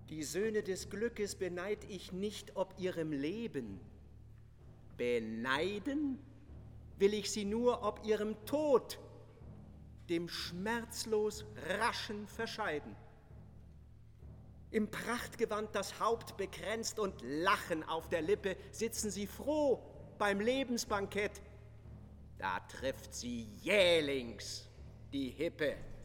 Die Söhne des Glückes beneid ich nicht ob ihrem Leben. Beneiden will ich sie nur ob ihrem Tod, dem schmerzlos raschen Verscheiden. Im Prachtgewand das Haupt bekränzt und Lachen auf der Lippe, sitzen sie froh beim Lebensbankett. Da trifft sie jählings die Hippe.